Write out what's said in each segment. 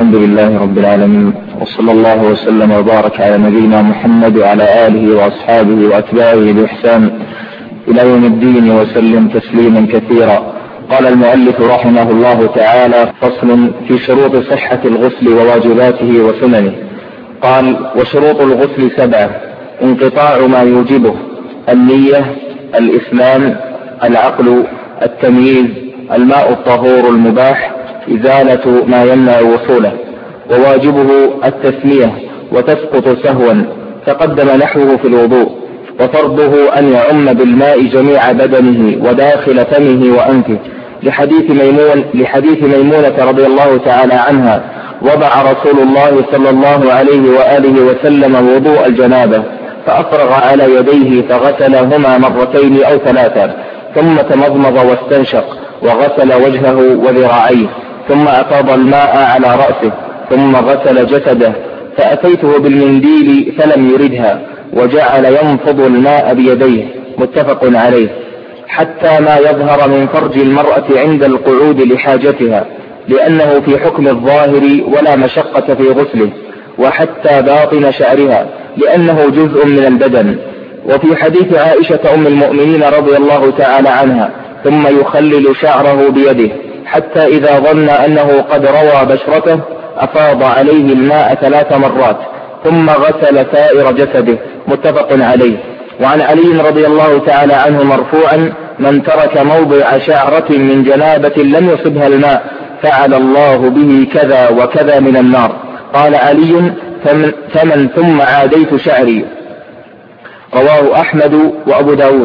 الحمد لله رب العالمين، وصلى الله وسلم وبارك على نبينا محمد وعلى آله وأصحابه وأتباعه بإحسان إلى يوم الدين وسلم تسليما كثيرا. قال المؤلف رحمه الله تعالى: فصل في شروط صحة الغسل وواجباته وسننه. قال: وشروط الغسل 7: انقطاع ما يوجبه: النية، الإسلام، العقل، التمييز، الماء الطهور المباح، إزالة ما يمنع وصوله. وواجبه التسمية وتسقط سهوا تقدم نحوه في الوضوء. وفرضه أن يعم بالماء جميع بدنه وداخل فمه وأنفه، لحديث ميمونة رضي الله تعالى عنها: وضع رسول الله صلى الله عليه وآله وسلم وضوء الجنابة فأفرغ على يديه فغسلهما مرتين أو 3، ثم تمضمض واستنشق وغسل وجهه وذراعيه، ثم أفاض الماء على رأسه، ثم غسل جسده. فأتيته بالمنديل فلم يردها، وجعل ينفض الماء بيديه، متفق عليه، حتى ما يظهر من فرج المرأة عند القعود لحاجتها، لأنه في حكم الظاهر ولا مشقة في غسله، وحتى باطن شعرها لأنه جزء من البدن. وفي حديث عائشة أم المؤمنين رضي الله تعالى عنها: ثم يخلل شعره بيده حتى إذا ظن أنه قد روى بشرته أفاض عليه الماء 3 مرات، ثم غسل سائر جسده، متفق عليه. وعن علي رضي الله تعالى عنه مرفوعا: من ترك موضع شعرة من جنابة لم يصبها الماء فعل الله به كذا وكذا من النار. قال علي: فمن ثم عاديت شعري. رواه أحمد وأبو داود.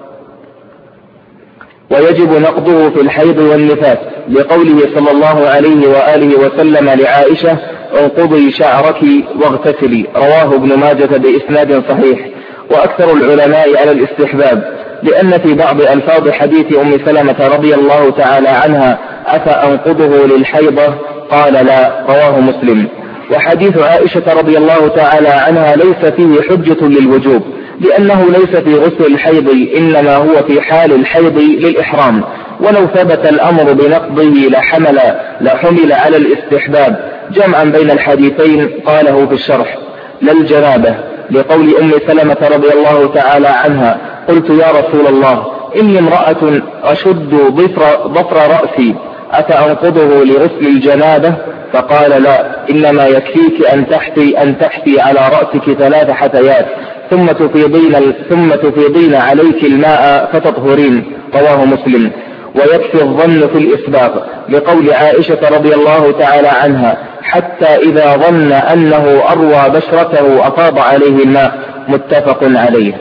ويجب نقضه في الحيض والنفاس، لقوله صلى الله عليه وآله وسلم لعائشة: انقضي شعرك واغتسلي. رواه ابن ماجة بإسناد صحيح. وأكثر العلماء على الاستحباب، لأن في بعض ألفاظ حديث أم سلمة رضي الله تعالى عنها: أفأنقضه للحيضة؟ قال: لا. رواه مسلم. وحديث عائشة رضي الله تعالى عنها ليس فيه حجة للوجوب، لأنه ليس في غسل الحيض، إنما هو في حال الحيض للإحرام. ولو ثبت الأمر بنقضه لحمل على الاستحباب، جمعا بين الحديثين. قاله في الشرح: لا الجنابة، لقول أم سلمة رضي الله تعالى عنها: قلت يا رسول الله، إني امرأة أشد ضفر رأسي، أفأنقضه لغسل الجنابة؟ فقال: لا، إنما يكفيك أن تحتي على رأسك 3 حثيات، ثم تفيضين عليك الماء فتطهرين. رواه مسلم. ويكفي الظن في الإسباغ، لقول عائشة رضي الله تعالى عنها: حتى إذا ظن أنه أروى بشرته أفاض عليه الماء، متفق عليه.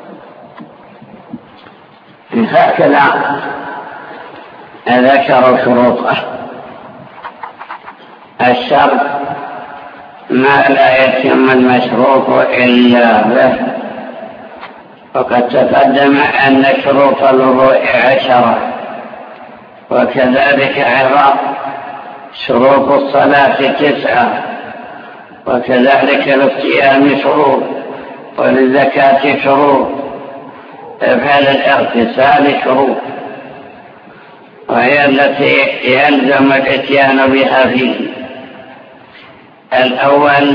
هكذا ذكر شروطه. الشرط ما لا يتم المشروط إلا به، وقد تقدم أن شروط الوضوء 10، وكذلك أيضا شروط الصلاة 9، وكذلك للصيام شروط، وللزكاة شروط، فللاغتسال شروط، وهي التي يلزم الاتيان بها فيه. الأول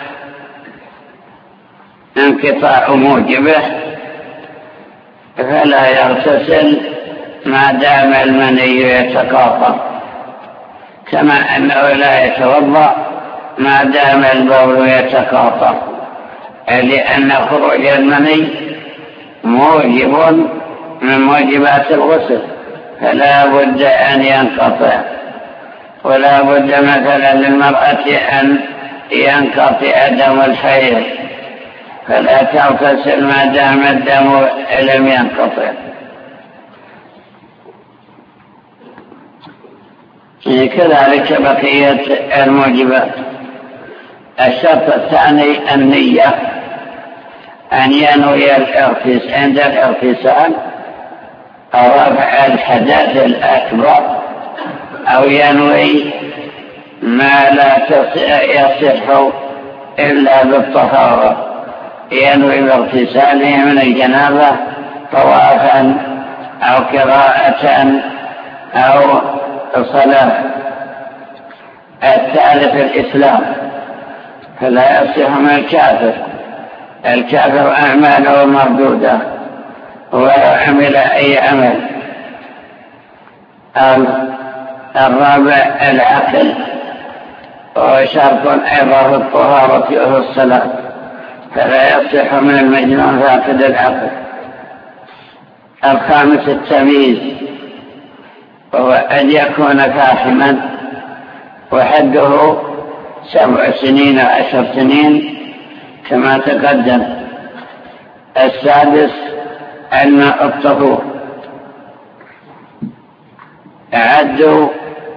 انقطاع موجبه، فلا يغتسل ما دام المني يتقاطر، كما أنه لا يتوضأ ما دام البول يتقاطر، لأن خروج المني موجب من موجبات الغسل، فلا بد أن ينقطع. ولا بد مثلا للمرأة أن ينقطع دم الحيض، فلا تغتسل ما دام الدم لم ينقطع. كذلك بقية الموجبات. الشرط الثاني النية، أن ينوي عند الاغتسال رفع الحدث الأكبر، أو ينوي ما لا يصح إلا بالطهارة، ينوي باغتساله من الجنابة طوافا أو قراءة أو صلاة. الثالث الإسلام، فلا يصح من الكافر. الكافر أعماله مردودة ولو عمل أي عمل. الرابع العقل، وشرط أيضا في الطهارة وفي الصلاة، فلا يصح من المجنون فاقد العقل. الخامس التمييز، وهو أن يكون فاحما، وحده 7 سنين أو 10 سنين كما تقدم. السادس الماء الطهور، عدوا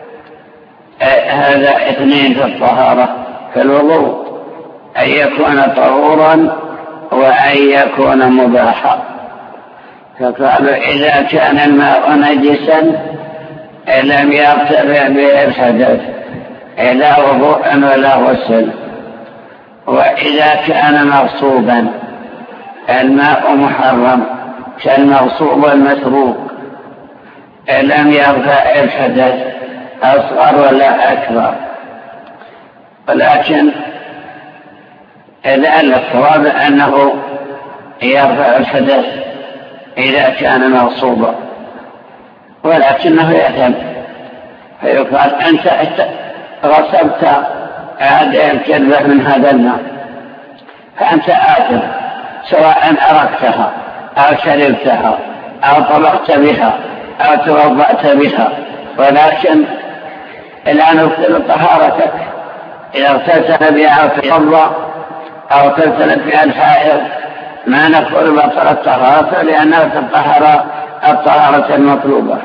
هذا 2 في الطهارة. في الوضوء أن يكون طهورا وأن يكون مباحا، فقالوا إذا كان الماء نجسا لم يرتفع به الحدث لا وضوء ولا غسل. وإذا كان مغصوبا الماء محرم كالمغصوب والمسروق لم يرفع الحدث أصغر ولا أكبر. ولكن لعل الصواب أنه يرفع الحدث إذا كان مغصوبا، ولكنه يأثم، فيقال أنت غصبت هذه الكلبة من هذا الماء فأنت آثم، سواء أرقتها أو شربتها أو طبخت بها أو توضأت بها، ولكن لا نبطل طهارتك. إذا اغتسل بها أو توضأ أو اغتسلت بها الحائض ما نقول بطل الطهارة، لأنها تطهر الطهارة المطلوبة.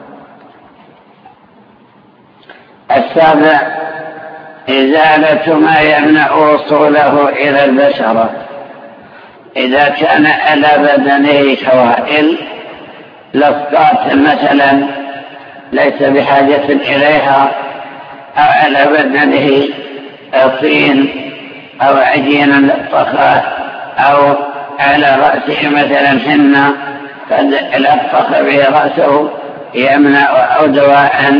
السابع إزالة ما يمنع وصوله إلى البشرة. إذا كان على بدنه شوائل لصقات مثلا ليس بحاجة إليها، أو على بدنه طين أو عجين لطخه، أو على رأسه مثلا حنة قد لطخ به رأسه يمنع، أو دواء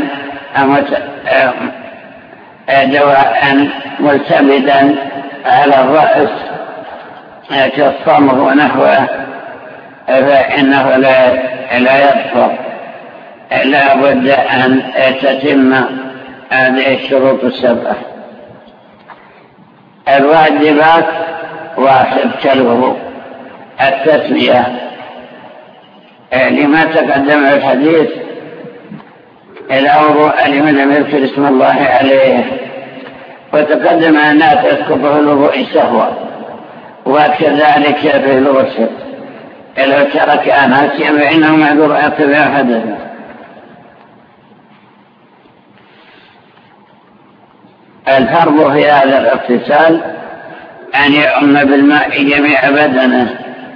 ملتبدا على الرأس كالصمغ ونحوه، فإنه لا يكفر. لا بد أن تتم هذه الشروط 7. الواجبات 1 كالوضوء. التسمية لما تقدم الحديث إلى وضوء لمن لم يذكر اسم الله عليه، وتقدم أنها تسقط في الوضوء سهوا، وكذلك في الغسل لو ترك ناسيا فإنه معذور يتبع حدثا. الفرض في هذا الاغتسال أن يؤم بالماء جميع بدنه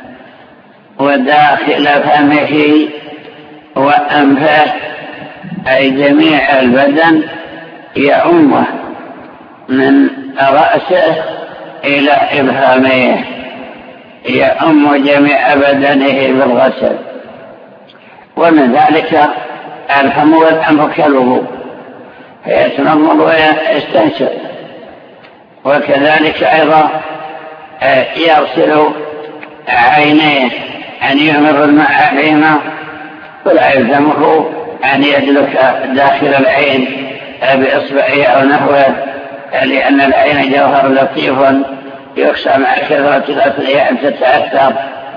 وداخل فمه وأنفه، أي جميع البدن يؤمه من رأسه إلى إبهامه، يؤم جميع بدنه بالغسل. ومن ذلك الفم والأنف كالوضوء، فيتمضمض ويستنشق. وكذلك أيضا يغسل عينيه، أن يمر الماء عليهما، ولا يلزمه أن يدلك داخل العين بإصبعه أو نحوه، لأن العين جوهر لطيف يخشى مع كثرة الأثرياء أن تتأثر.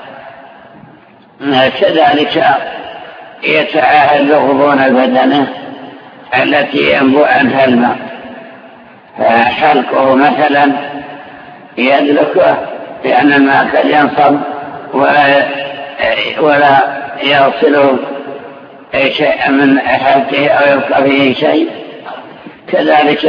كذلك يتعاهد غضون بدنه التي ينبوع عنها الماء، فحلقه مثلا يدلكه لأن الماء قد ينصب ولا يغسله شيئا من حلقه أو يبقى فيه شيء. كذلك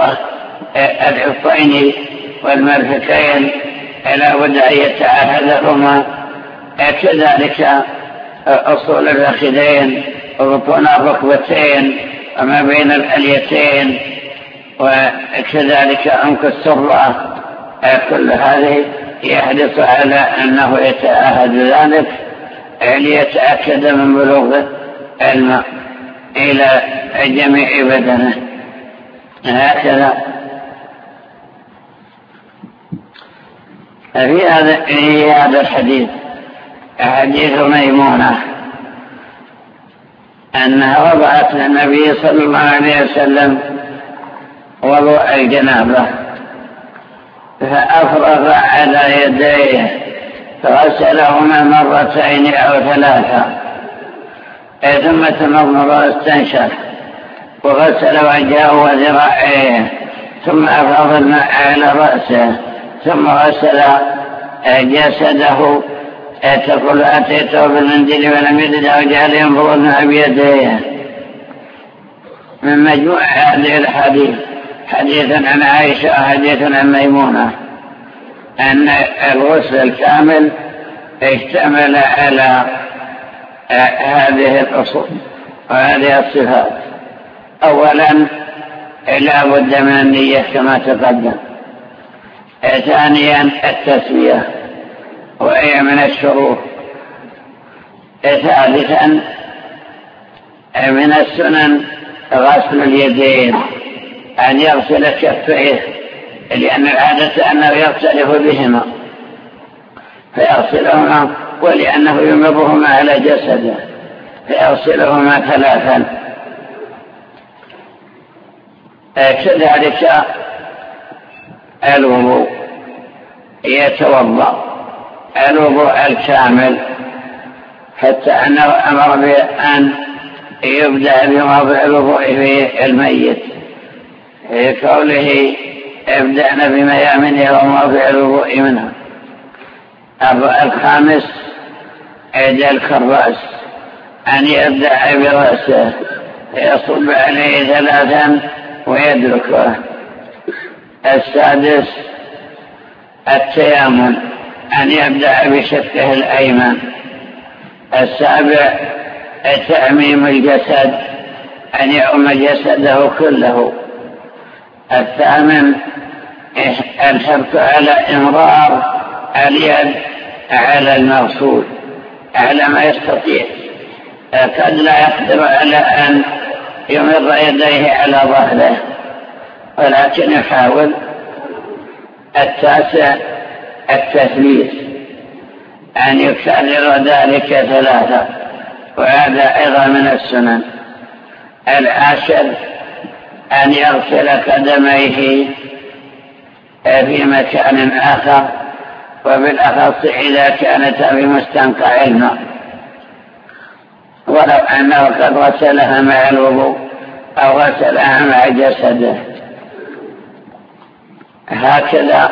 العطين والمرفقين لا بد أن يتعاهدهما. كذلك أصول الفخذين وبطون الركبتين وما بين الأليتين، وكذلك عنق السرة. كل هذه يحدث على أنه يتعاهد ذلك ليتأكد من بلوغ الماء إلى جميع بدنه. هكذا في هذا الحديث حديث ميمونة أنها وضعت للنبي صلى الله عليه وسلم وضوء الجنابة فأفرغ على يديه فغسلهما مرتين أو ثلاثة ثم تمضمض واستنشق وغسل وجهه وذراعيه ثم أفاض الماء على رأسه ثم غسل جسده تقول أتيته بالمنديل ولم يجده وجعل ينفض الماء بيديه. من مجموع هذه الحديث حديث عن عائشة وحديث عن ميمونة أن الغسل الكامل اشتمل على هذه الأصول وهذه الصفات. أولا لا بد من النية كما تقدم. ثانيا التسمية وهي من الشروط. ثالثا من السنن غسل اليدين أن يغسل كفيه لأن العادة أنه يغترف بهما فيغسلهما ولأنه يمرهما على جسده فيغسلهما ثلاثا. كذلك الوضوء يتوضأ الوضوء الكامل حتى أنه أمر بأن يبدأ بموضع الوضوء في الميت في قوله ابدأنا بميامنه وموضع الوضوء منها. الخامس دلك الرأس أن يبدأ برأسه يصب عليه ثلاثا ويدركه. السادس التيامن أن يبدأ بشقه الأيمن. السابع تعميم الجسد أن يعم جسده كله. الثامن الحرص على إمرار اليد على المغسول على ما يستطيع قد لا يقدر على أن يمر يديه على ظهره ولكن يحاول. التاسع التثليث أن يكرر ذلك ثلاثة وهذا أيضا من السنن. العاشر أن يغسل قدميه في مكان آخر وبالأخص إذا كانتا بمستنقع الماء ولو أنه قد غسلها مع الوضوء أو غسلها مع جسده. هكذا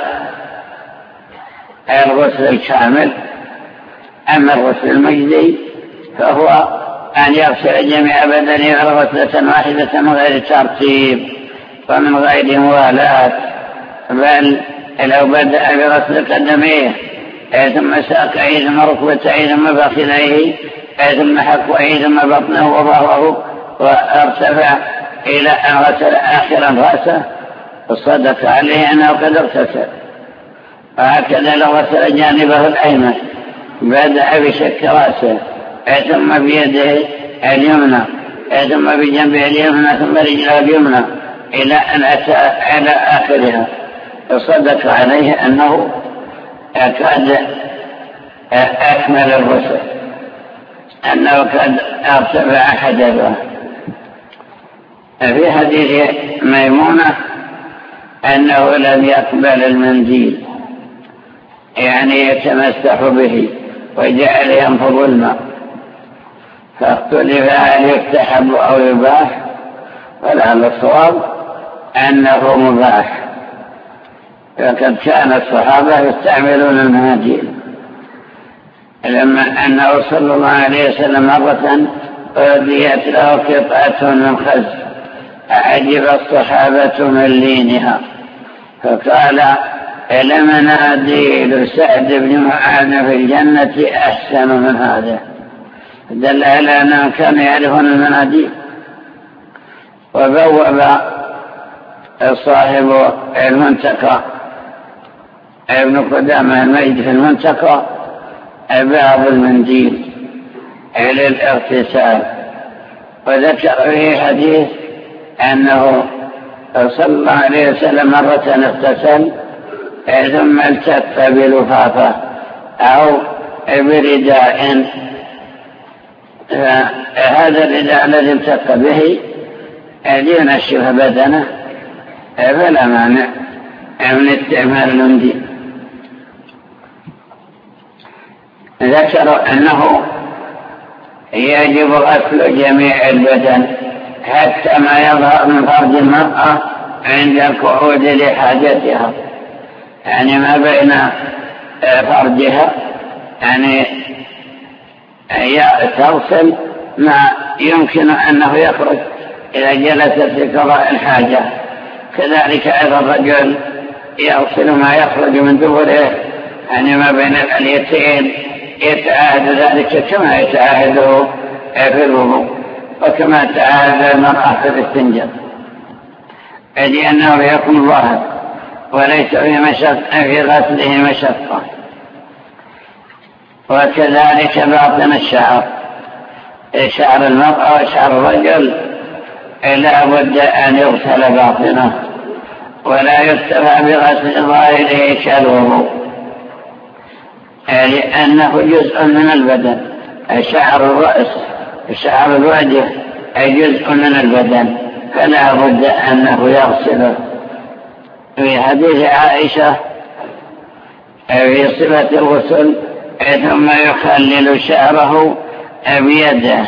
الغسل الكامل. أما الغسل المجزي فهو أن يغسل جميع بدنه غسلة واحدة من غير ترتيب ومن غير موالاة بل لو بدأ بغسل قدميه ثم ساقيه ثم ركبتيه ثم فخذيه ثم حقويه ثم بطنه وظهره وارتفع إلى أن غسل آخرا رأسه فصدق عليه أنه قد اغتسل. وهكذا لو غسل جانبه الأيمن بدأ بشق رأسه ثم بيده اليمنى ثم بجنبه اليمنى ثم رجله اليمنى إلى أن أتى على آخرها فصدق عليه أنه قد أكمل الغسل أنه قد ارتفع حدثه. في حديث ميمونة أنه لم يقبل المنديل يعني يتمسح به وجعل ينفض الماء فاختلف هل يستحب أو يباح ولعل الصواب أنه مباح فقد كان الصحابة يستعملون المناديل لما أنه صلى الله عليه وسلم مرة أهديت له قطعة من خز أعجب الصحابة من لينها فقال لمناديل سعد بن معاذ في الجنة أحسن من هذا دل على أنهم كانوا يعرفون المناديل. وبوب صاحب المنتقى ابن قدامة المجد في المنتقى باب المنديل للاغتسال وذكر فيه حديث أنه صلى الله عليه وسلم مرة اغتسل ثم التف بلفافة أو برداء، هذا الرداء الذي التف به لينشف بدنه فلا مانع من استعمال المنديل. ذكروا أنه يجب غسل جميع البدن حتى ما يظهر من فرج المرأة عند القعود لحاجتها، يعني ما بين فرجها، يعني تغسل ما يمكن أنه يخرج إذا جلست في قضاء الحاجة. كذلك أيضا الرجل يغسل ما يخرج من دبره، يعني ما بين اليتين، يتعاهد ذلك كما يتعاهده في الوضوء وكما تعاهد المرأة في الاستنجاء، لأنه يكون ظاهر وليس في غسله مشقة. وكذلك باطن الشعر، شعر المرأة وشعر الرجل لا بد أن يغسل باطنه ولا يكتفى بغسل ظاهره كالوضوء، لأنه جزء من البدن. شعر الرأس شعر الوجه جزء من البدن، فلا بد أنه يغسله. في حديث عائشة في صفة الغسل ثم يخلل شعره بيده،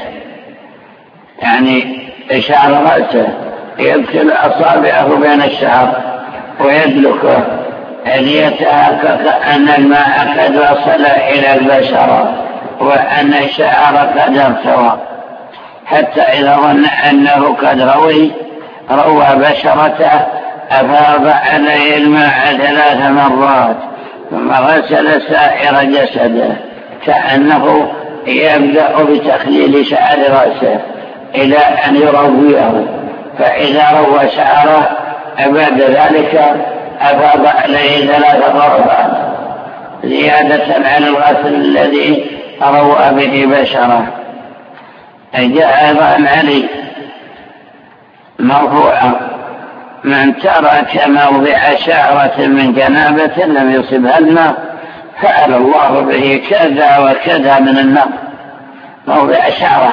يعني شعر رأسه يدخل أصابعه بين الشعر ويدلكه ليتحقق أن الماء قد وصل إلى البشرة وأن الشعر قد ارتوى، حتى إذا ظن أنه قد روى بشرته أفاض عليه الماء 3 مرات ثم غسل سائر جسده، كأنه يبدأ بتخليل شعر رأسه إلى أن يرويه، فإذا روى شعره بعد ذلك أفاض عليه 3 مرات زيادة على الغسل الذي روى به بشره. جاء أيضا عن علي مرفوعا: من ترك موضع شعرة من جنابة لم يصبها الماء فعل الله به كذا وكذا من النار. موضع شعرة،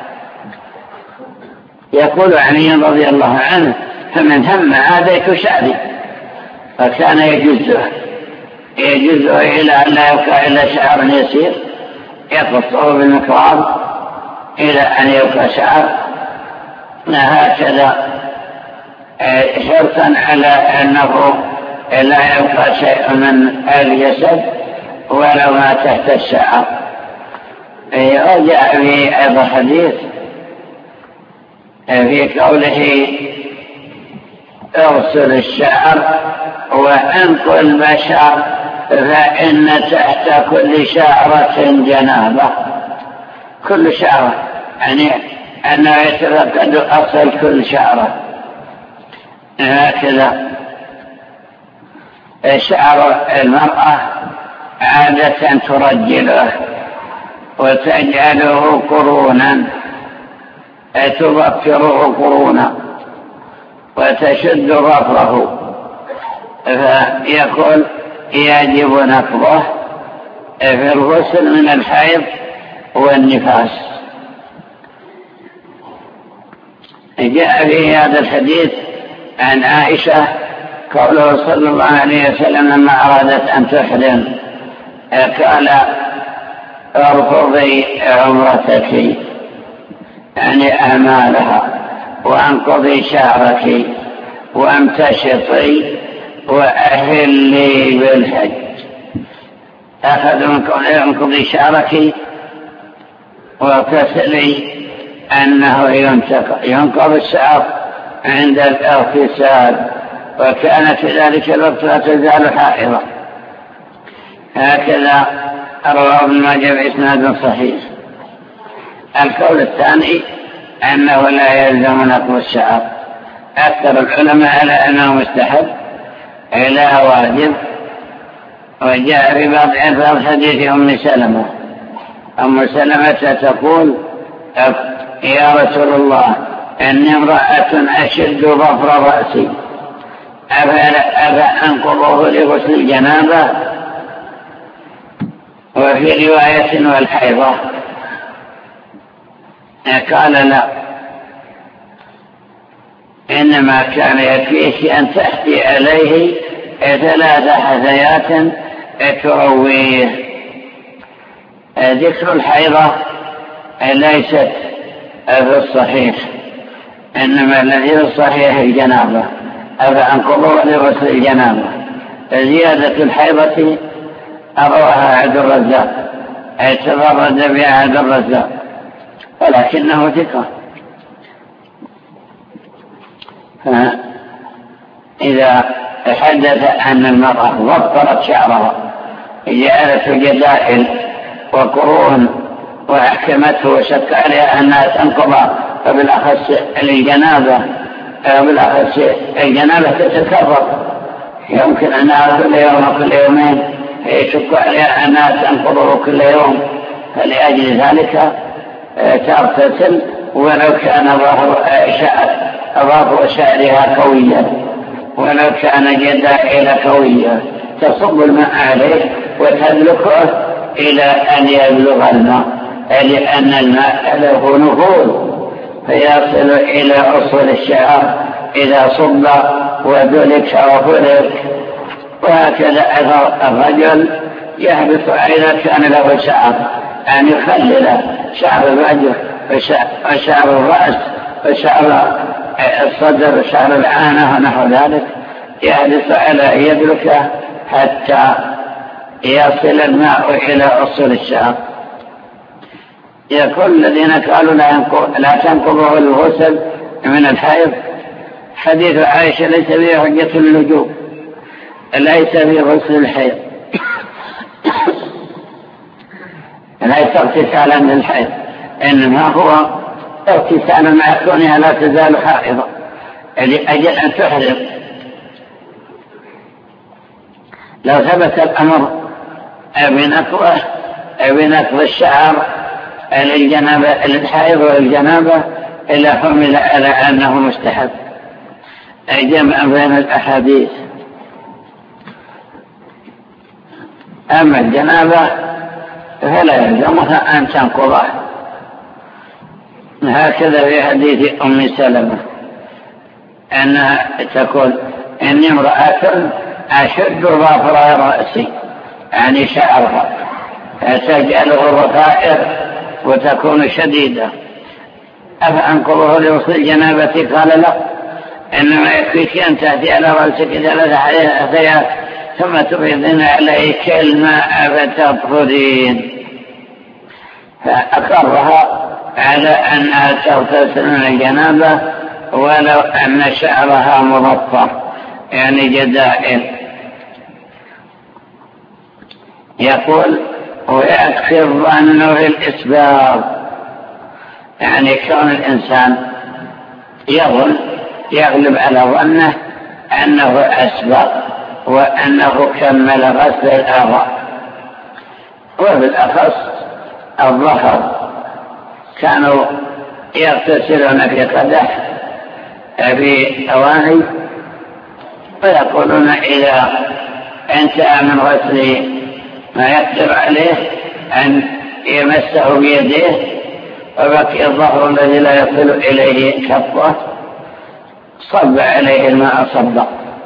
يقول علي رضي الله عنه: فمن هم عاديت شعري، فكان يجزه إلى أن لا يبقى إلا شعر يسير يقصه بالمكراب إلى أن يبقى شعر، هكذا حرصا على أنه لا يبقى شيء من الجسد ولو ما تحت الشعر. وجاء في أيضا حديث في قوله: اغسل الشعر وانقل البشر فإن تحت كل شعرة جنابة. كل شعرة يعني أنه يتفقد أصل كل شعرة. هكذا شعر المرأة عادة ترجله وتجعله قرونا، تبكره قرونا وتشد ظفره، فيقول يجب نقضه في الغسل من الحيض والنفاس. جاء في هذا الحديث عن عائشة قوله صلى الله عليه وسلم لما أرادت أن تحرم قال: ارفضي عمرتك، يعني أعمالها، وانقضي شعرك، وامتشطي، وأهلي بالحج. أخذ من انقضي شعرك وكسلي أنه ينقض الشعر عند الاغتسال، وكانت في ذلك الوقت لا تزال حائضة. هكذا رواه ابن ماجه بإسناد صحيح. القول الثاني أنه لا يلزم نقض الشعر. أكثر العلماء على أنه مستحب لا واجب. وجاء في بعض ألفاظ حديث أم سلمة تقول: يا رسول الله إني امرأة أشد ظفر رأسي أفأنقضه لغسل الجنابة؟ وفي رواية والحيضة قال لا، إنما كان يكفيك أن تحثي عليه 3 حثيات ترويه. ذكر الحيضة ليست في الصحيح، إنما الذي في الصحيح الجنابة، أفأنقضه لغسل الجنابة. زيادة الحيضة أرواها عبد الرزاق، تفرد بها عبد الرزاق، ولكنه ثقة. إذا حدث أن المرأة وفرت شعرها جعلته جدائل وقرون وأحكمته وشك عليها أنها تنقض، فبالأخص الجنابة تتكرر، يمكن أنها كل يوم وكل يومين، يشك عليها أنها تنقضه كل يوم، فلأجل ذلك تغتسل ولو كان ظهر شعرها قويا، ولو كان جدائل قوية، تصب الماء عليه وتدلكه إلى أن يبلغ الماء، لأن الماء له نفوذ فيصل إلى أصول الشعر إذا صب ودلك وفلك. وهكذا الرجل يحبط إذا كان له شعر، أن يخلل شعر الوجه وشعر الرأس وشعر الصدر وشعر العانة ونحو ذلك، يحدث على أن يدرك حتى يصل الماء إلى أصول الشعر. يقول الذين قالوا لا تنقضه الغسل من الحيض، حديث عائشة ليس فيه حجة اللجوء، ليس في غسل الحيض، ليس اغتسالا للحيض، إنما هو اغتسالا مع كونها لا تزال حائضة لأجل أن تحرم. لو ثبت الأمر بنقض الشعر للحائض والجنابة إلا حمل على أنه مستحب، جمع بين الأحاديث. أما الجنابة فلا يلزمها أن تنقضه، هكذا في حديث أم سلمة أنها تقول إني امرأة أشد ظفر رأسي، يعني شعرها، تجعله الرفائر وتكون شديدة، أفأنقضه لغسل الجنابة؟ قال لا، إنما يكفيك أن تأتي على رأسك 3 حثيات ثم تفيضين عليه كالماء فتطهرين. فأقرها على أنها تغتسل من الجنابة ولو أن شعرها مظفر، يعني جدائل. يقول ويكفي الظن في الإسباب، يعني كون الإنسان يغلب على ظنه أنه أسبق وأنه كمل غسل الأعضاء. وبالأخص الظهر كانوا يغتسلون في قدح في أواني، ويقولون إذا انتهى من غسل ما يقدر عليه أن يمسه بيده وبقي الظهر الذي لا يصل إليه كفه صب عليه الماء صبا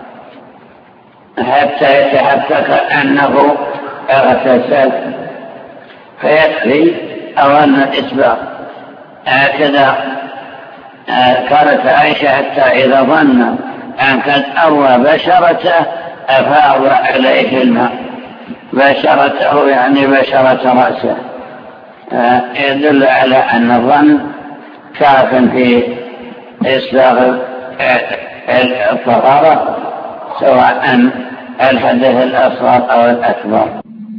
حتى يتحقق أنه اغتسل، فيكفي أوان الإسباغ. هكذا قالت عائشة حتى إذا ظن أن قد أروى بشرته أفاض عليه الماء، بشرته يعني بشرة رأسه، يدل على أن الظن كاف في إسباغ الطهارة سواء الحدث الأصغر أو الأكبر.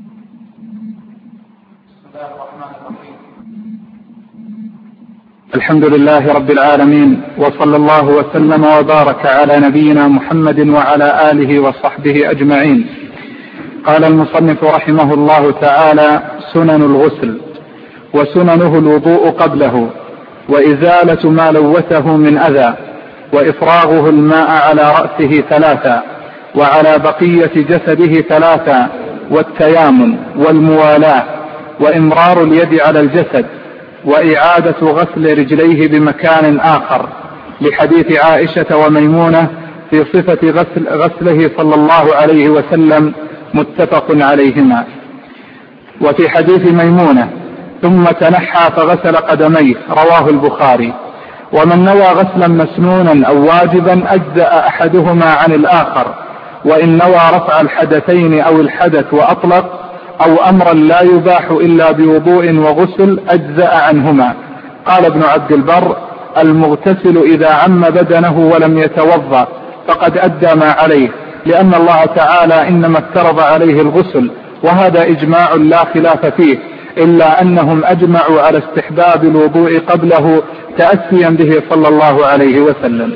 الحمد لله رب العالمين، وصلى الله وسلم وبارك على نبينا محمد وعلى آله وصحبه أجمعين. قال المصنف رحمه الله تعالى: سنن الغسل، وسننه الوضوء قبله، وإزالة ما لوثه من أذى، وإفراغه الماء على رأسه 3 وعلى بقية جسده 3 والتيامن والموالاة وإمرار اليد على الجسد وإعادة غسل رجليه بمكان آخر، لحديث عائشة وميمونة في صفة غسله صلى الله عليه وسلم متفق عليهما. وفي حديث ميمونة ثم تنحى فغسل قدميه رواه البخاري. ومن نوى غسلا مسنونا أو واجبا أجزأ أحدهما عن الآخر، وإن نوى رفع الحدثين أو الحدث وأطلق أو أمرا لا يباح إلا بوضوء وغسل أجزأ عنهما. قال ابن عبد البر: المغتسل إذا عم بدنه ولم يتوضأ فقد أدى ما عليه، لأن الله تعالى إنما افترض عليه الغسل، وهذا إجماع لا خلاف فيه، إلا أنهم أجمعوا على استحباب الوضوء قبله تأسيا به صلى الله عليه وسلم.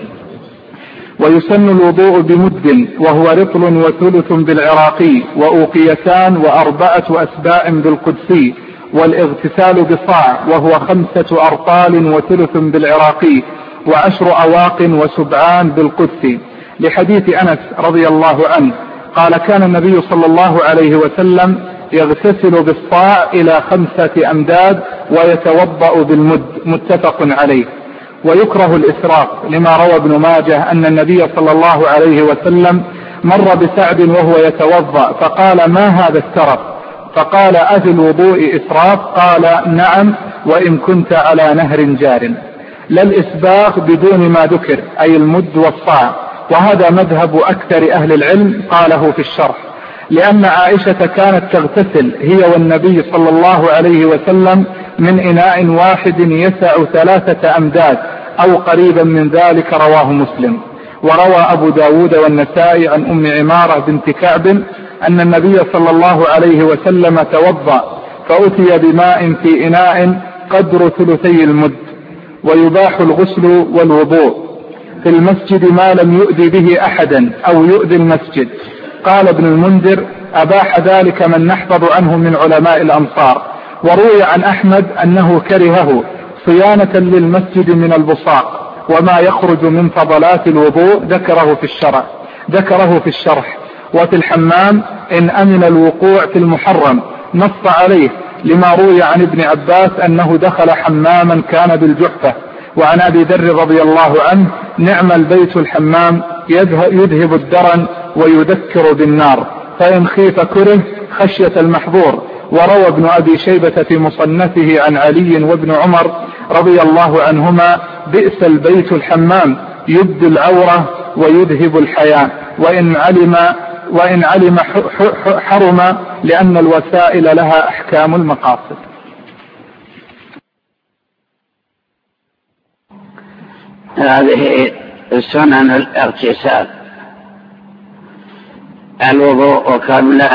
ويسن الوضوء بمد وهو رطل وثلث بالعراقي، وأوقيتان و4 أسباء بالقدسي، والاغتسال بصاع وهو 5 أرطال وثلث بالعراقي، و10 أواق وسبعان بالقدسي، لحديث أنس رضي الله عنه قال: كان النبي صلى الله عليه وسلم يغتسل بالصاع إلى 5 أمداد ويتوضأ بالمد، متفق عليه. ويكره الإسراف، لما روى ابن ماجه أن النبي صلى الله عليه وسلم مر بسعد وهو يتوضأ فقال: ما هذا السرف؟ فقال: أفي الوضوء إسراف؟ قال: نعم، وإن كنت على نهر جار. لا الإسباغ بدون ما ذكر، أي المد والصاع، وهذا مذهب أكثر أهل العلم، قاله في الشرح، لأن عائشة كانت تغتسل هي والنبي صلى الله عليه وسلم من إناء واحد يسع 3 أمداد أو قريبا من ذلك، رواه مسلم. وروى أبو داود والنسائي عن أم عمارة بنت كعب أن النبي صلى الله عليه وسلم توضأ فأتي بماء في إناء قدر 2 المد. ويباح الغسل والوضوء في المسجد ما لم يؤذي به أحدا أو يؤذي المسجد. قال ابن المنذر: أباح ذلك من نحفظ عنه من علماء الأمصار. وروي عن أحمد أنه كرهه صيانة للمسجد من البصاق وما يخرج من فضلات الوضوء، ذكره في الشرح. وفي الحمام إن أمن الوقوع في المحرم نص عليه، لما روي عن ابن عباس أنه دخل حماما كان بالجحفة. وعن أبي ذر رضي الله عنه: نعم البيت الحمام، يذهب الدرن ويذكر بالنار، فإن خيف كره خشية المحظور. وروى ابن أبي شيبة في مصنفه عن علي وابن عمر رضي الله عنهما: بئس البيت الحمام، يبدي العورة ويذهب الحياة، وإن علم حرم، لأن الوسائل لها أحكام المقاصد. هذه سنن الاغتسال: الوضوء قبله،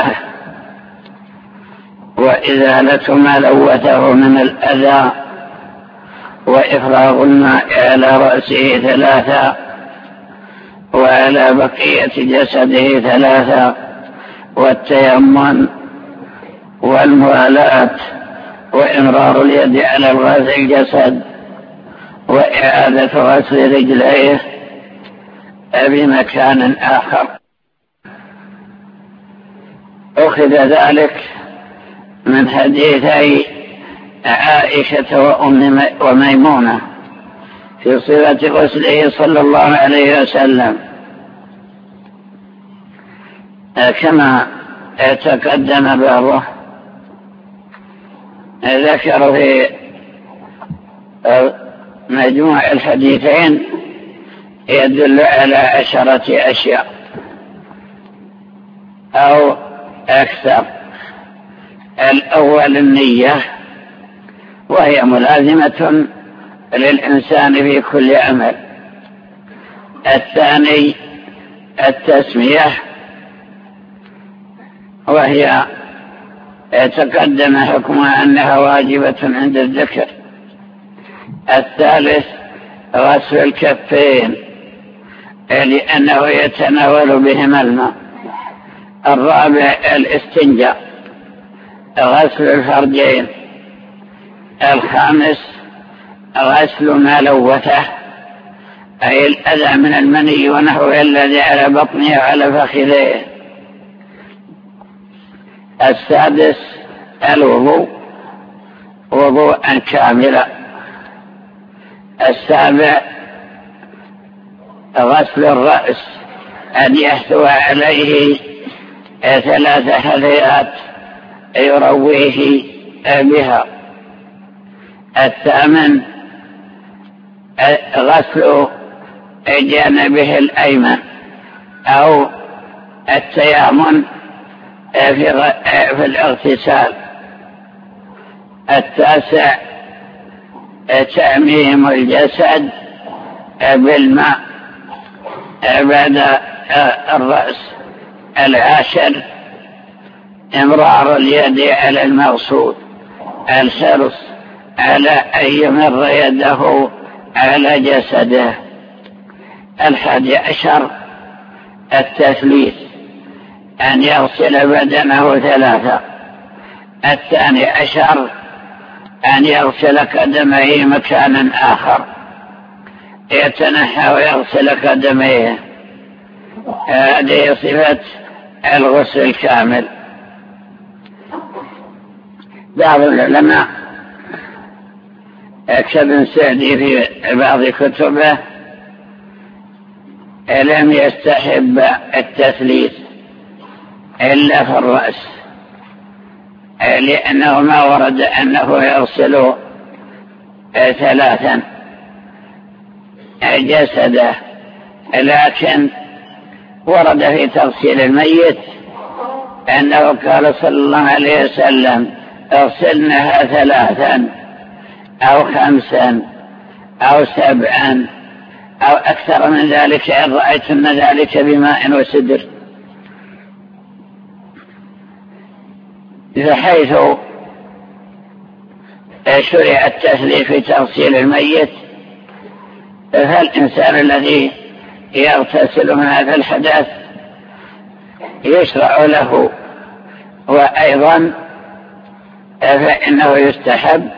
وإزالة ما لوثه من الأذى، وإفراغ الماء على رأسه 3 وعلى بقية جسده 3 والتيمم والموالاة وإمرار اليد على غسل الجسد وإعادة غسل رجليه بمكان آخر. أخذ ذلك من حديثي عائشة وميمونة في صفة غسله صلى الله عليه وسلم، كما تقدم بعضه. ذكر في مجموع الحديثين يدل على 10 أشياء أو أكثر. الأول النية، وهي ملازمة للإنسان في كل عمل. الثاني التسمية، وهي تقدم حكمها أنها واجبة عند الذكر. الثالث غسل الكفين لأنه يتناول بهما الماء. الرابع الاستنجاء، غسل الفرجين. الخامس غسل ما لوثه أي الأذى من المني ونحوه الذي على بطنه وعلى فخذيه. السادس الوضوء وضوءا كاملا. السابع غسل الرأس أن يحتوى عليه 3 حذيات يرويه بها. الثامن غسل جانبه الأيمن أو التيامن في الاغتسال. التاسع تعميم الجسد بالماء بعد الرأس. العاشر امرار اليد على المغسول، الحرص على أن يمر يده على جسده. 11 التثليث أن يغسل بدنه 3. 12 أن يغسل قدميه مكانا آخر، يتنحى ويغسل قدميه. هذه صفة الغسل الكامل. بعض العلماء كابن سعدي في بعض كتبه لم يستحب التثليث إلا في الرأس، لأنه ما ورد أنه يغسل 3 جسده، لكن ورد في تغسيل الميت أنه قال صلى الله عليه وسلم اغسلنها 3 أو 5 أو 7 أو أكثر من ذلك إن رأيتن ذلك بماء وسدر. بحيث شرع التثليث في تغسيل الميت، فالإنسان الذي يغتسل من هذا الحدث يشرع له. وأيضا فإنه يستحب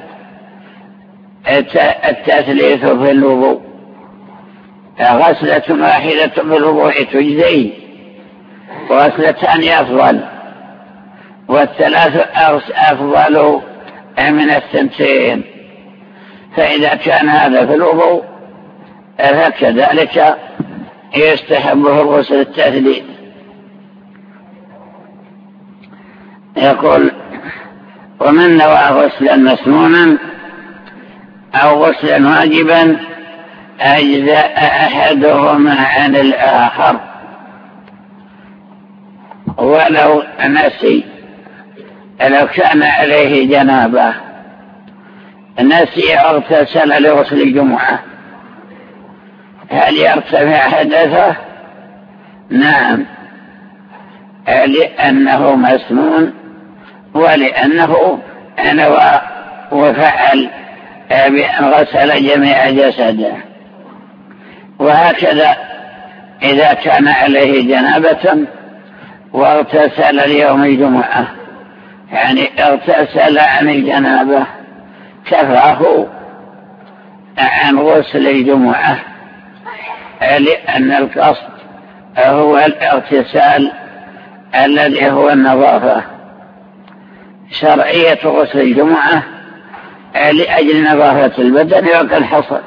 التثليث في الوضوء. غسلة واحدة في الوضوء تجزي، وغسلتان أفضل، والثلاث أفضل من 2. فإذا كان هذا في الوضوء فكذلك يستحبه الغسل التثليث. يقول ومن نوى غسلا مسنونا أو غسلا واجبا أجزاء أحدهما عن الآخر ولو نسي. لو كان عليه جنابه نسي اغتسل لغسل الجمعة، هل يرتفع حدثه؟ نعم، لأنه مسنون ولأنه نوى وفعل بأن غسل جميع جسده. وهكذا إذا كان عليه جنابة واغتسل ليوم الجمعة، يعني اغتسل عن الجنابة، كفاه عن غسل الجمعة، لأن القصد هو الاغتسال الذي هو النظافة. شرعية غسل الجمعة لأجل نظافة البدن وقد حصل.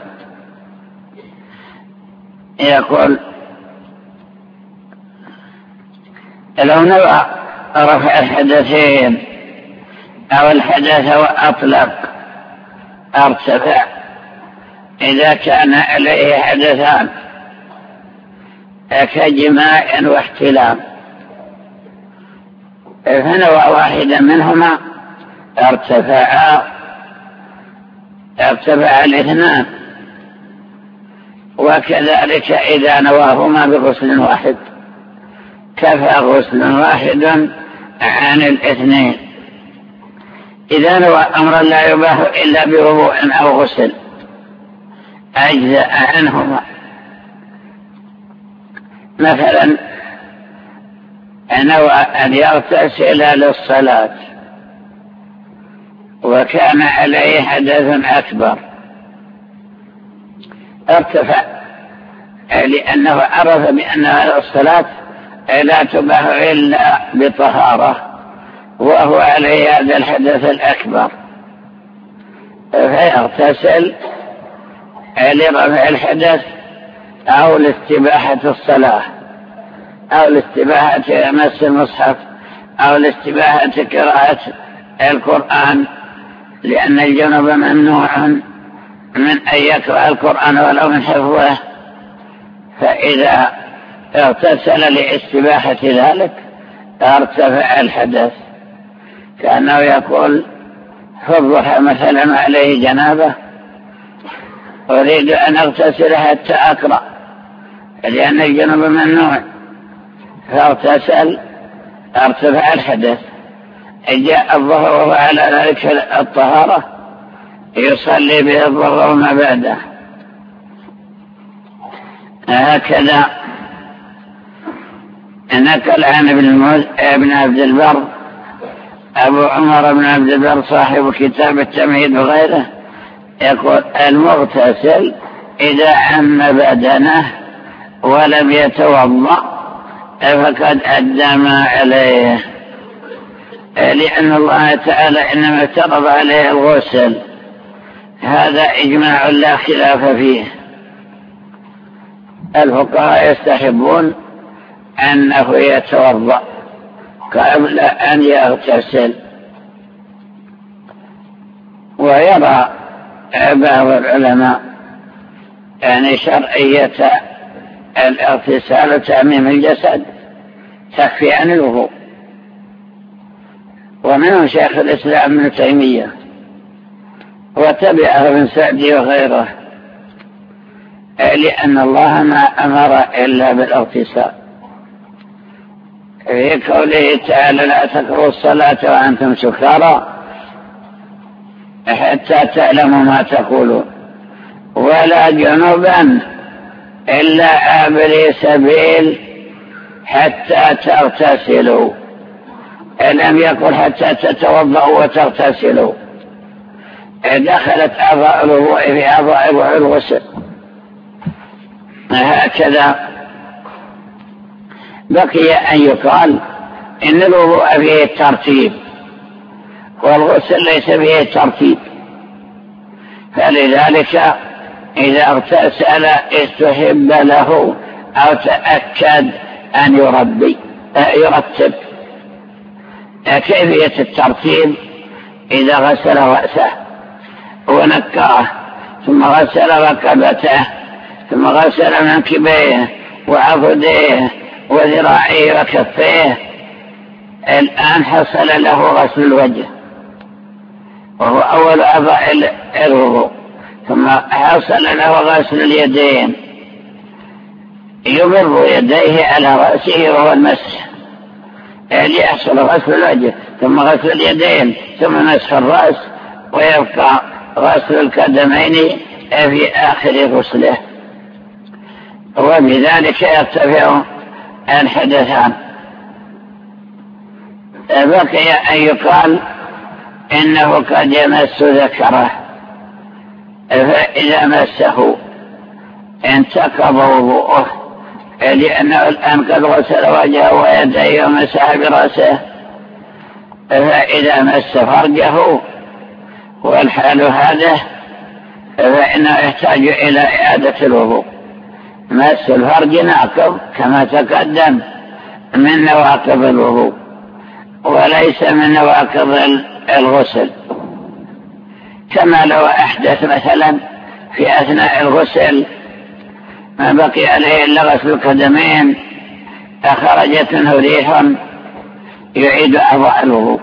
يقول لو نوى رفع الحدثين أو الحدث وأطلق ارتفع. إذا كان عليه حدثان كجماع واحتلام فنوى واحدا منهما ارتفع 2. وكذلك إذا نواهما بغسل واحد كفى غسل واحد عن 2. إذا نوى أمرا لا يباح إلا بوضوء أو غسل أجزاء عنهما. مثلا نوى أن يغتسل للصلاة وكان عليه حدث أكبر، ارتفع لأنه عرف بأن الصلاة لا تباح إلا بطهارة، وهو عليه هذا الحدث الأكبر، فيغتسل لرفع الحدث أو لاستباحة الصلاة أو لاستباحة مس المصحف أو لاستباحة قراءة القرآن، لأن الجنب ممنوع من أن يقرأ القرآن ولو من حفظه. فإذا اغتسل لاستباحة ذلك ارتفع الحدث، كأنه يقول في الضحى مثلا عليه جنابه أريد أن أغتسل حتى أقرأ، لأن الجنب ممنوع، فاغتسل ارتفع الحدث. جاء الظهر وهو على ذلك الطهارة يصلي به الظهر وما بعده. هكذا نقل عن ابن عبد البر أبو عمر بن عبد البر صاحب كتاب التمهيد وغيره يقول: المغتسل إذا عم بدنه ولم يتوضأ فقد أدى ما عليه، لأن الله تعالى إنما افترض عليه الغسل، هذا إجماع لا خلاف فيه. الفقهاء يستحبون أنه يتوضأ قبل أن يغتسل، ويرى بعض العلماء يعني شرعية الاغتسال وتعميم الجسد تكفي عن الوضوء، ومنهم شيخ الإسلام ابن تيمية وتبعه ابن سعدي وغيره، لأن الله ما أمر إلا بالاغتسال في قوله تعالى: لا تقربوا الصلاة وأنتم سكارى حتى تعلموا ما تقولون، ولا جنبا إلا عابري سبيل حتى تغتسلوا، لم يقل حتى تتوضأوا وتغتسلوا. دخلت أعضاء الوضوء في أعضاء الغسل. هكذا بقي أن يقال إن الوضوء فيه الترتيب والغسل ليس فيه الترتيب، فلذلك إذا اغتسل استحب له أو تأكد أن يرتب. كيفية الترتيب: إذا غسل رأسه ونكره، ثم غسل ركبته، ثم غسل منكبيه وعضديه وذراعيه وكفيه، الآن حصل له غسل الوجه وهو أول أعضاء الوضوء، ثم حصل له غسل اليدين، يمر يديه على رأسه وهو المسح ليحصل غسل الوجه، ثم غسل اليدين، ثم مسح الرأس، ويبقى غسل القدمين في آخر غسله، وبذلك يرتفع الحدثان. بقي أن يقال إنه قد يمس ذكره، فإذا مسه انتقض وضوءه، لأنه الآن قد غسل وجهه ويديه ومسح برأسه. فإذا مس فرجه والحال هذا فإنه يحتاج إلى إعادة الوضوء. مس الفرج ناقض كما تقدم من نواقض الوضوء، وليس من نواقض الغسل، كما لو أحدث مثلا في أثناء الغسل ما بقي عليه إلا غسل القدمين أخرجت منه ريح يعيد أعضاء الوضوء،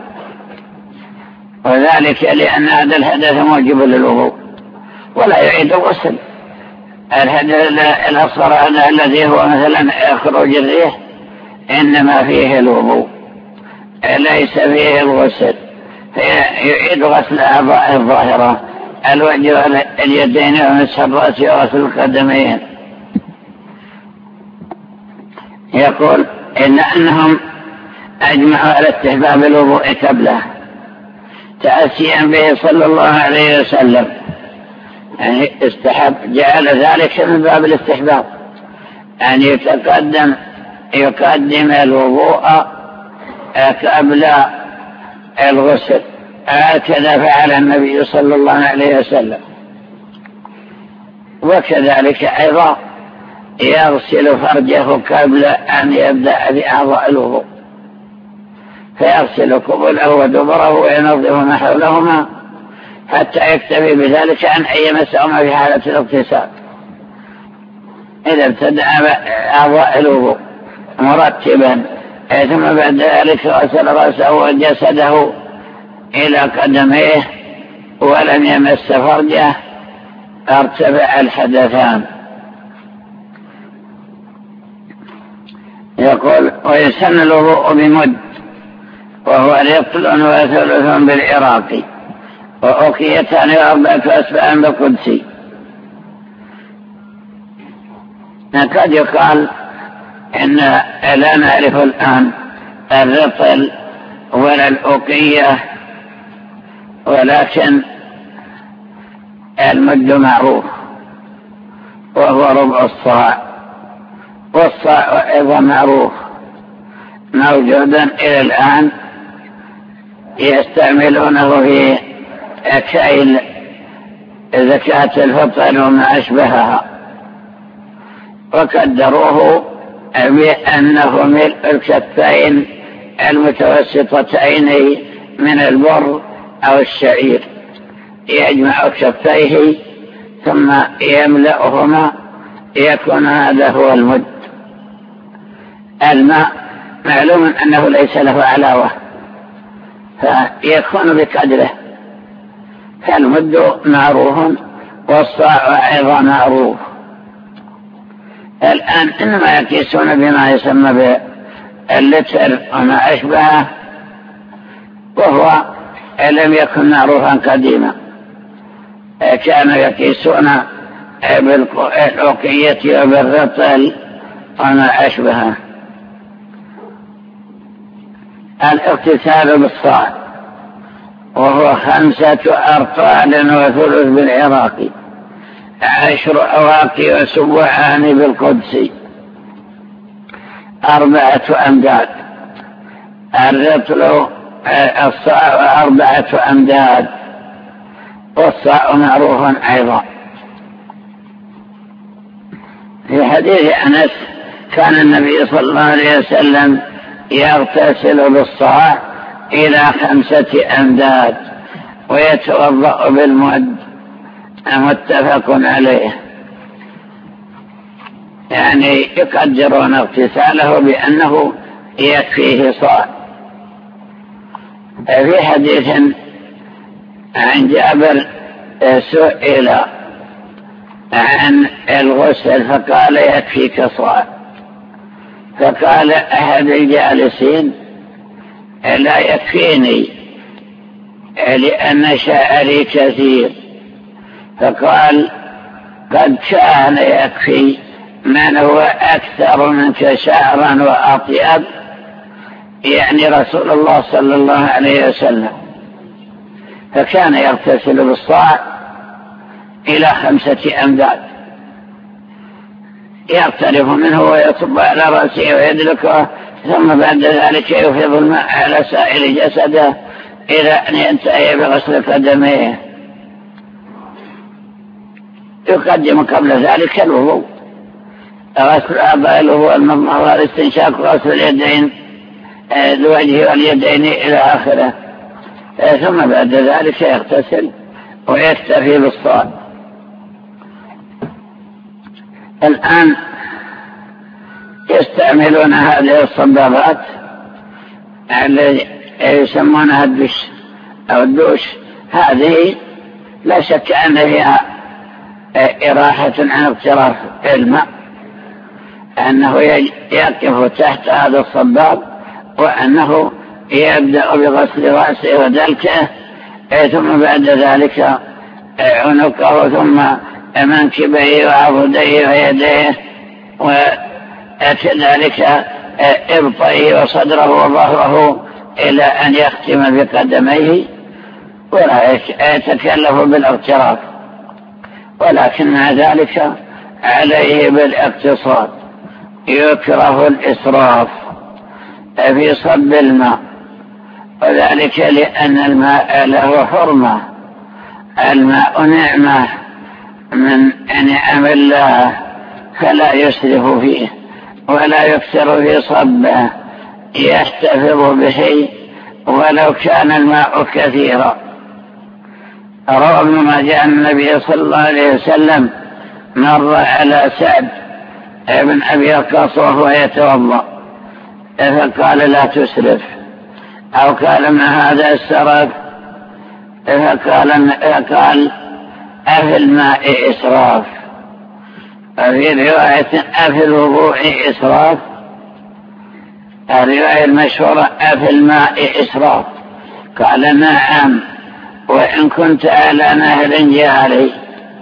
وذلك لأن هذا الحدث موجب للوضوء ولا يعيد الغسل. الحدث الأصغر هذا الذي هو مثلا خروج الريح إنما فيه الوضوء ليس فيه الغسل، فيعيد غسل أعضاء الظاهرة الوجه واليدين ومسح الرأس وغسل القدمين. يقول أنهم أجمعوا على استحباب الوضوء قبله تأسيا به صلى الله عليه وسلم، يعني استحب، جعل ذلك من باب الاستحباب، أن يقدم الوضوء قبل الغسل. هكذا فعل النبي صلى الله عليه وسلم. وكذلك أيضا يغسل فرجه قبل أن يبدأ بأعضاء الوضوء، فيغسل قبله ودبره وينظف ما حولهما حتى يكتفي بذلك عن أن يمسهما في حالة الاغتسال. إذا ابتدأ أعضاء الوضوء مرتبا ثم بعد ذلك غسل رأسه وجسده إلى قدميه ولم يمس فرجه ارتفع الحدثان. يقول ويسن الوضوء بمد وهو رطل وثلث بالعراقي وأوكيتان وأربعة أسباع بالقدسي. قد يقال إن لا نعرف الآن الرطل ولا الأوكية، ولكن المد معروف وهو ربع الصاع، والصاع أيضا معروف موجودا إلى الآن يستعملونه في كيل زكاة الفطر وما أشبهها، وقدروه بأنه ملء الكفين المتوسطتين من البر أو الشعير، يجمع كفيه ثم يملأهما يكون هذا هو المد. الماء معلوم أنه ليس له علاوة فيكون بقدره، فالمد معروف والصاع أيضا معروف. الآن إنما يقيسون بما يسمى باللتر وما أشبهه، وهو لم يكن معروفا قديما. كانوا يقيسون بالأوقية وبالرطل وما أشبهه. الاغتسال بالصاع وهو 5 أرطال وثلث بالعراقي، 10 أواقي وسبعان بالقدسي، 4 أمداد. الرطل الصاع 4 أمداد، والصاع معروف أيضا. في حديث أنس كان النبي صلى الله عليه وسلم يغتسل بالصاع إلى 5 أمداد ويتوضأ بالمد، متفق عليه. يعني يقدرون اغتساله بأنه يكفيه صاع. في حديث عن جابر سئل عن الغسل فقال يكفيك صاع، فقال أحد الجالسين لا يكفيني لأن شعري كثير، فقال قد كان يكفي من هو أكثر منك شعرا وأطيب، يعني رسول الله صلى الله عليه وسلم، فكان يغتسل بالصاع إلى 5 أمداد، يقترف منه ويصب على رأسه ويدلكه، ثم بعد ذلك يفيض الماء على سائر جسده إلى أن ينتهي بغسل قدميه. يقدم قبل ذلك الوضوء، غسل أعضاء الوضوء، المضمضة والاستنشاق وغسل اليدين، الوجه واليدين إلى آخره، ثم بعد ذلك يغتسل ويكتفي بالصلاة. الآن يستعملون هذه الصبابات التي يسمونها الدش أو الدوش، هذه لا شك أن فيها إراحة عن اقتراف الماء، أنه يقف تحت هذا الصباب وأنه يبدأ بغسل رأسه ودلكه، ثم بعد ذلك عنقه، ثم منكبيه وعضديه ويديه، وكذلك إبطيه وصدره وظهره إلى أن يختم بقدميه، ولا يتكلف بالاغتراف، ولكن مع ذلك عليه بالاقتصاد، يكره الإسراف في صب الماء، وذلك لأن الماء له حرمة. الماء نعمة من نعم الله، فلا يسرف فيه ولا يكثر في صبه، يحتفظ به ولو كان الماء كثيرا. روى ابن ماجه أن النبي صلى الله عليه وسلم مر على سعد بن أبي وقاص وهو يتوضأ فقال لا تسرف، أو قال ما هذا السرف، فقال أفي الماء إسراف، وفي رواية أفي الوضوء إسراف، الرواية المشهورة أفي الماء إسراف. قال نعم، وإن كنت على نهر جاري،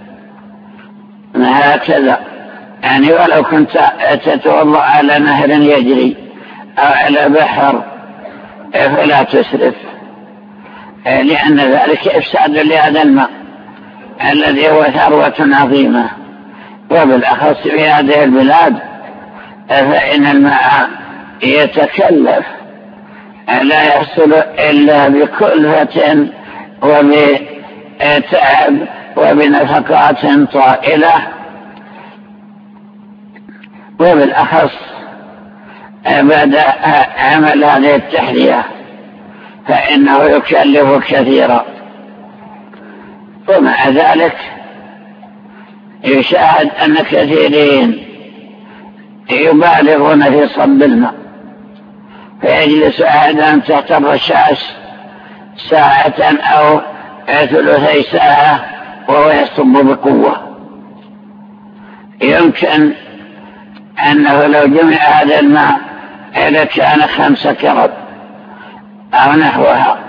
هكذا يعني ولو كنت تتوضأ على نهر يجري أو على بحر فلا تسرف، لأن ذلك إفساد لهذا الماء الذي هو ثروة عظيمة، وبالأخص في هذه البلاد فإن الماء يتكلف، لا يحصل إلا بكلفة وبتعب وبنفقات طائلة، وبالأخص بعد عمل هذه التحلية فإنه يكلف كثيرا. ومع ذلك يشاهد أن كثيرين يبالغون في صب الماء، فيجلس أحدهم تحت الرشاش ساعة أو ثلثي ساعة وهو يصب بقوة. يمكن أنه لو جمع هذا الماء لكان 5 كرب أو نحوها،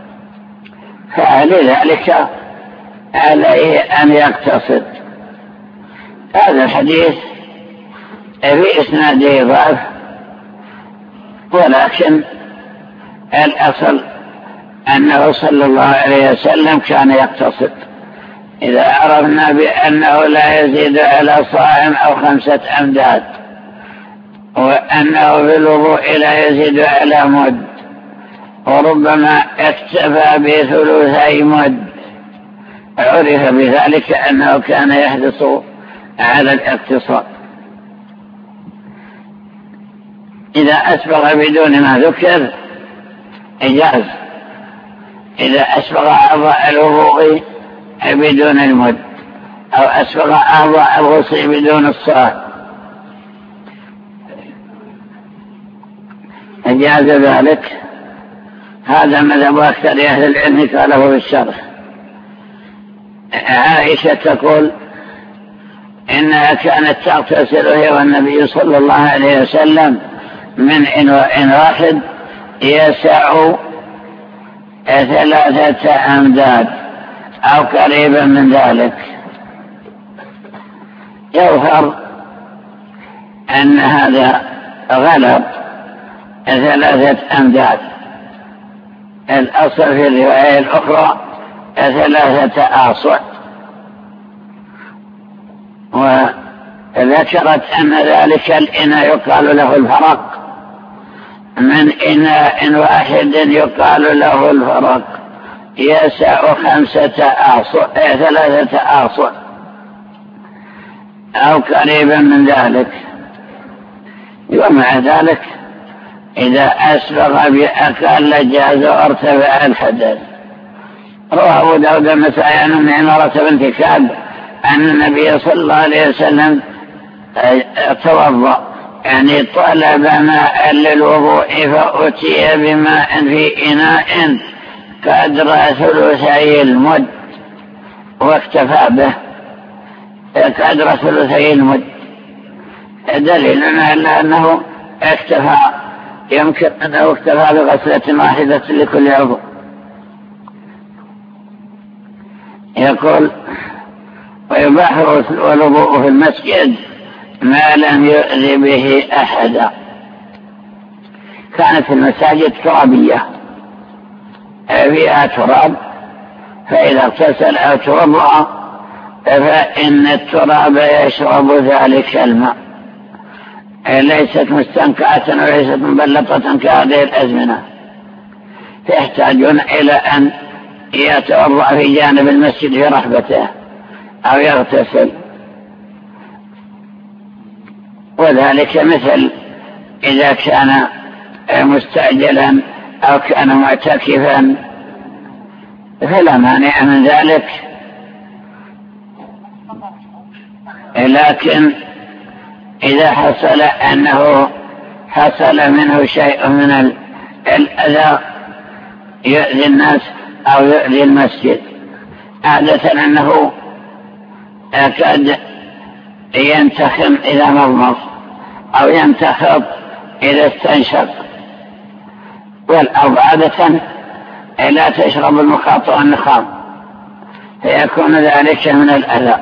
فلذلك عليه أن يقتصد. هذا الحديث في إسناده ضعف، ولكن الأصل أنه صلى الله عليه وسلم كان يقتصد. إذا عرفنا بأنه لا يزيد على صاع أو 5 أمداد، وأنه بالوضوء لا يزيد على مد، وربما اكتفى ب3 مد، عرف بذلك أنه كان يحدث على الاقتصاد. إذا أسبغ بدون ما ذكر إجاز، إذا أسبغ أعضاء الوضوء بدون المد، أو أسبغ أعضاء الغسل بدون الصلاة إجاز ذلك. هذا مذهب أكثر أهل العلم قاله في الشرح. عائشة تقول إنها كانت تغتسل هي والنبي صلى الله عليه وسلم من إناء واحد يسع 3 أمداد أو قريبا من ذلك. يظهر أن هذا غلط، 3 أمداد. الأصل في الرواية الأخرى 3 آصع، وذكرت أن ذلك الإناء يقال له الفرق، من إناء واحد يقال له الفرق يسع 5 آصع 3 آصع أو قريبا من ذلك. ومع ذلك إذا أسبغ بأقل جاز وارتفع الحدث. روى أبو داود مسعى من عمارة بنت كعب أن النبي صلى الله عليه وسلم توضأ، يعني طلب ماء للوضوء، فأتي بماء في إناء قدر 3 المد واكتفى به، قدر 3 المد، دليل على أنه اكتفى، يمكن أنه اكتفى بغسلة واحدة لكل عضو. يقول ويباح الوضوء في المسجد ما لم يؤذي به أحدا. كانت المساجد ترابية فيها تراب، فإذا اغتسل أو توضأ فإن التراب يشرب ذلك الماء، ليست مستنقعة وليست مبلطة كهذه الأزمنة، فيحتاجون إلى أن يتوضأ في جانب المسجد في رحبته أو يغتسل. وذلك مثل إذا كان مستعجلا أو كان معتكفا فلا مانع من ذلك. لكن إذا حصل أنه حصل منه شيء من الأذى يؤذي الناس أو يؤذي المسجد، عادة أنه قد ينتخم إذا مضمض أو ينتخب إذا استنشق، والأرض عادة لا تشرب المخاط والنخام، فيكون ذلك من الأذى،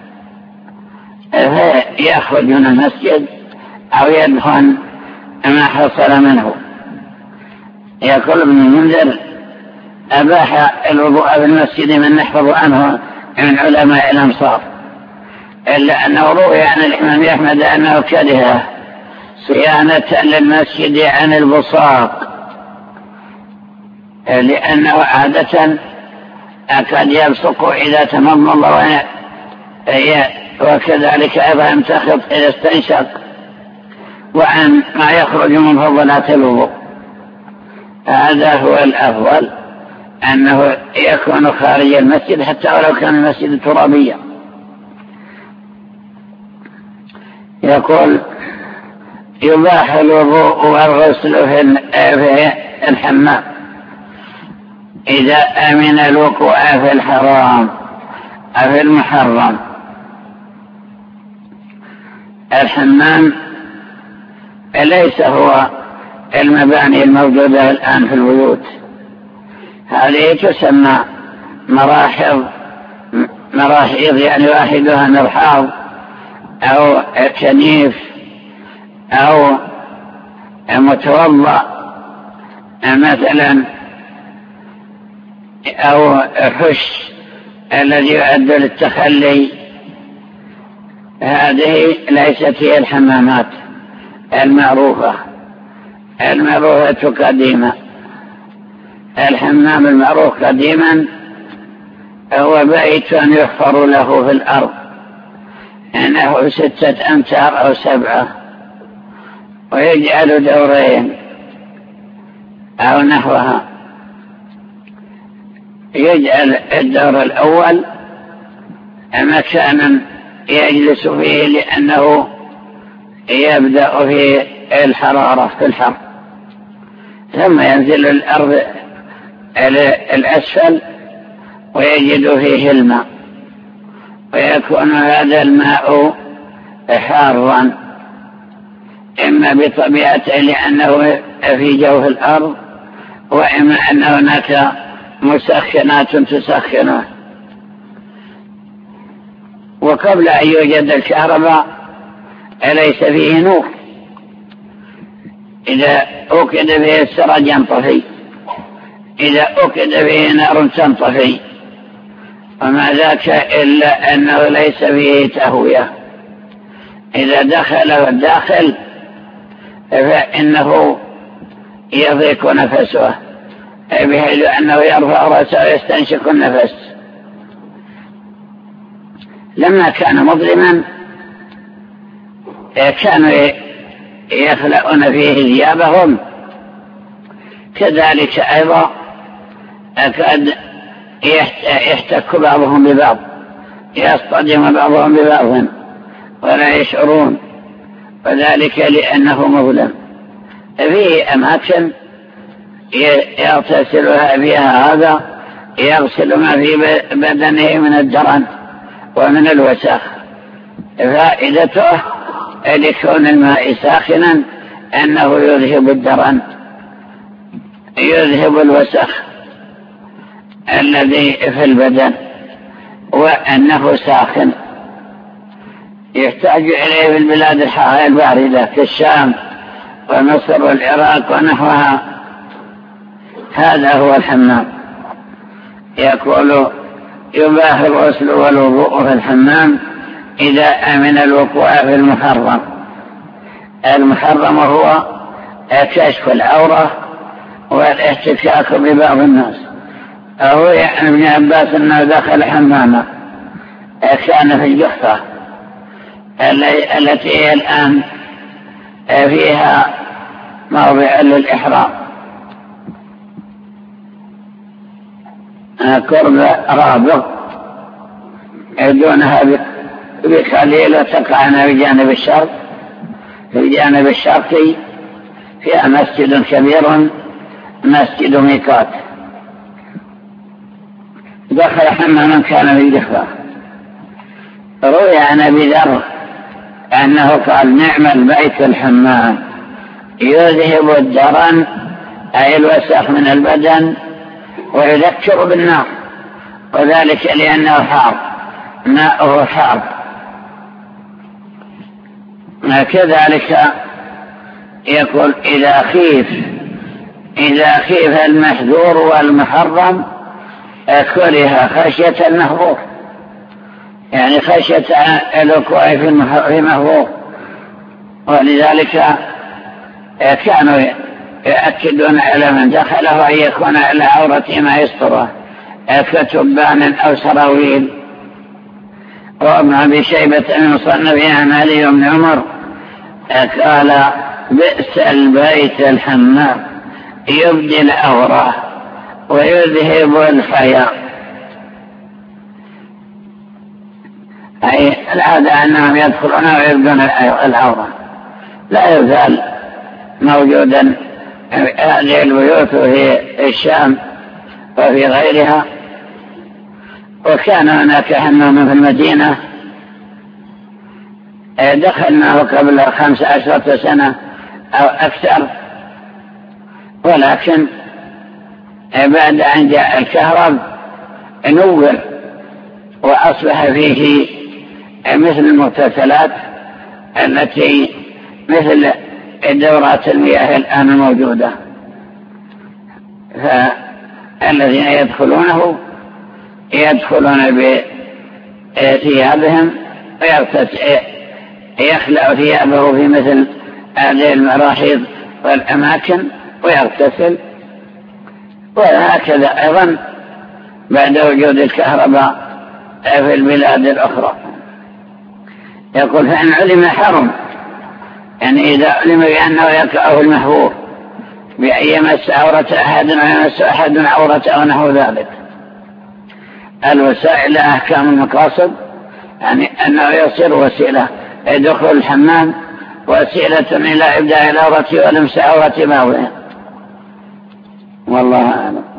فيخرج من المسجد أو يدخل ما حصل منه. يقول ابن المنذر: أباح الوضوء بالمسجد من نحفظ عنه من علماء الأمصار، إلا أنه روي عن الإمام أحمد أنه كره صيانة للمسجد عن البصاق، لأنه عادة قد يبصق إذا تمضمض وكذلك أيضا يمتخط إذا استنشق، وعن ما يخرج من فضلات الوضوء. هذا هو الأفضل، أنه يكون خارج المسجد حتى ولو كان المسجد ترابيا. يقول: يباح الوضوء والغسل في الحمام إذا أمن الوقوع في الحرام أو في المحرم. الحمام ليس هو المباني الموجودة الآن في البيوت، هذه تسمى مراحيض، يعني واحدها مرحاض أو كنيف أو متوضأ مثلا، أو حش الذي يعد للتخلي. هذه ليست هي الحمامات المعروفة قديما. الحمام المعروف قديما هو بيت يحفر له في الأرض أنه 6 أمتار أو 7، ويجعل دورين أو نحوها. يجعل الدور الأول مكانا يجلس فيه لأنه يبدأ في الحرارة في الحر، ثم ينزل الأرض الأسفل ويجد فيه الماء، ويكون هذا الماء حارا، إما بطبيعته لأنه في جوف الأرض، وإما أن هناك مسخنات تسخنه. وقبل أن يوجد الكهرباء ليس فيه نور، إذا أوقد به السرج ينطفي، إذا أوقد به نار تنطفي، وما ذاك إلا أنه ليس فيه تهوية. إذا دخله الداخل فإنه يضيق نفسه، بحيث أنه يرفع رأسه ويستنشق النفس. لما كان مظلما كانوا يخلقون فيه ثيابهم، كذلك أيضا قد يحتك بعضهم ببعض، يصطدم بعضهم ببعض ولا يشعرون، وذلك لأنه مظلم. فيه أماكن يغتسلها فيها، هذا يغسل ما في بدنه من الدرن ومن الوسخ. فائدته لكون الماء ساخنا أنه يذهب الدرن، يذهب الوسخ الذي في البدن، وأنه ساخن يحتاج إليه في البلاد الباردة كالشام ومصر والعراق ونحوها. هذا هو الحمام. يقول: يباح الغسل والوضوء في الحمام إذا أمن الوقوع في المحرم. المحرم هو كشف العورة والاحتكاك ببعض الناس. أو يعني ابن عباس أنه دخل حماما كان في الجحفة التي هي الآن فيها موضع للإحرام قرب رابغ دونها بقليل، وتقعنا بجانب الشرق. في الجانب الشرقي فيها مسجد كبير مسجد ميقات. دخل حماما كان في الجحفة. روي عن أبي ذر أنه قال: نعم البيت الحمام يذهب الدرن أي الوسخ من البدن ويذكر بالنار، وذلك لأنه حار، ماءه حار. كذلك يقول: إذا خيف المحذور والمحرم كره خشية المحظور، يعني خشية الوقوع في محظور. ولذلك كانوا يؤكدون على من دخله أن يكون على عورته ما يستره كتبان أو سراويل. وابن أبي شيبة المصنف عن علي بن عمر قال: بئس البيت الحمام يبدي العورة ويذهب الحياء. أي العادة أنهم يدخلون ويبدون العورة، لا يزال موجودا هذه البيوت في الشام وفي غيرها. وكان هناك حمام في المدينة دخلناه قبل 15 سنة أو أكثر، ولكن بعد أن جاء الكهرب نور وأصبح فيه مثل المغتسلات التي مثل دورات المياه الآن الموجودة. فالذين يدخلونه يدخلون بثيابهم يخلع ثيابه في مثل هذه المراحيض والأماكن ويغتسل. وهكذا أيضا بعد وجود الكهرباء في البلاد الأخرى. يقول: فإن علم حرم، يعني إذا علم بأنه يقع المحظور بأن يمس عورة أحد ويمس أحد عورة أو نحو ذلك. الوسائل أحكام المقاصد، يعني أنه يصير وسيلة دخول الحمام وسيلة إلى إبداء العورة ولمس عورة بعضها. والله أعلم.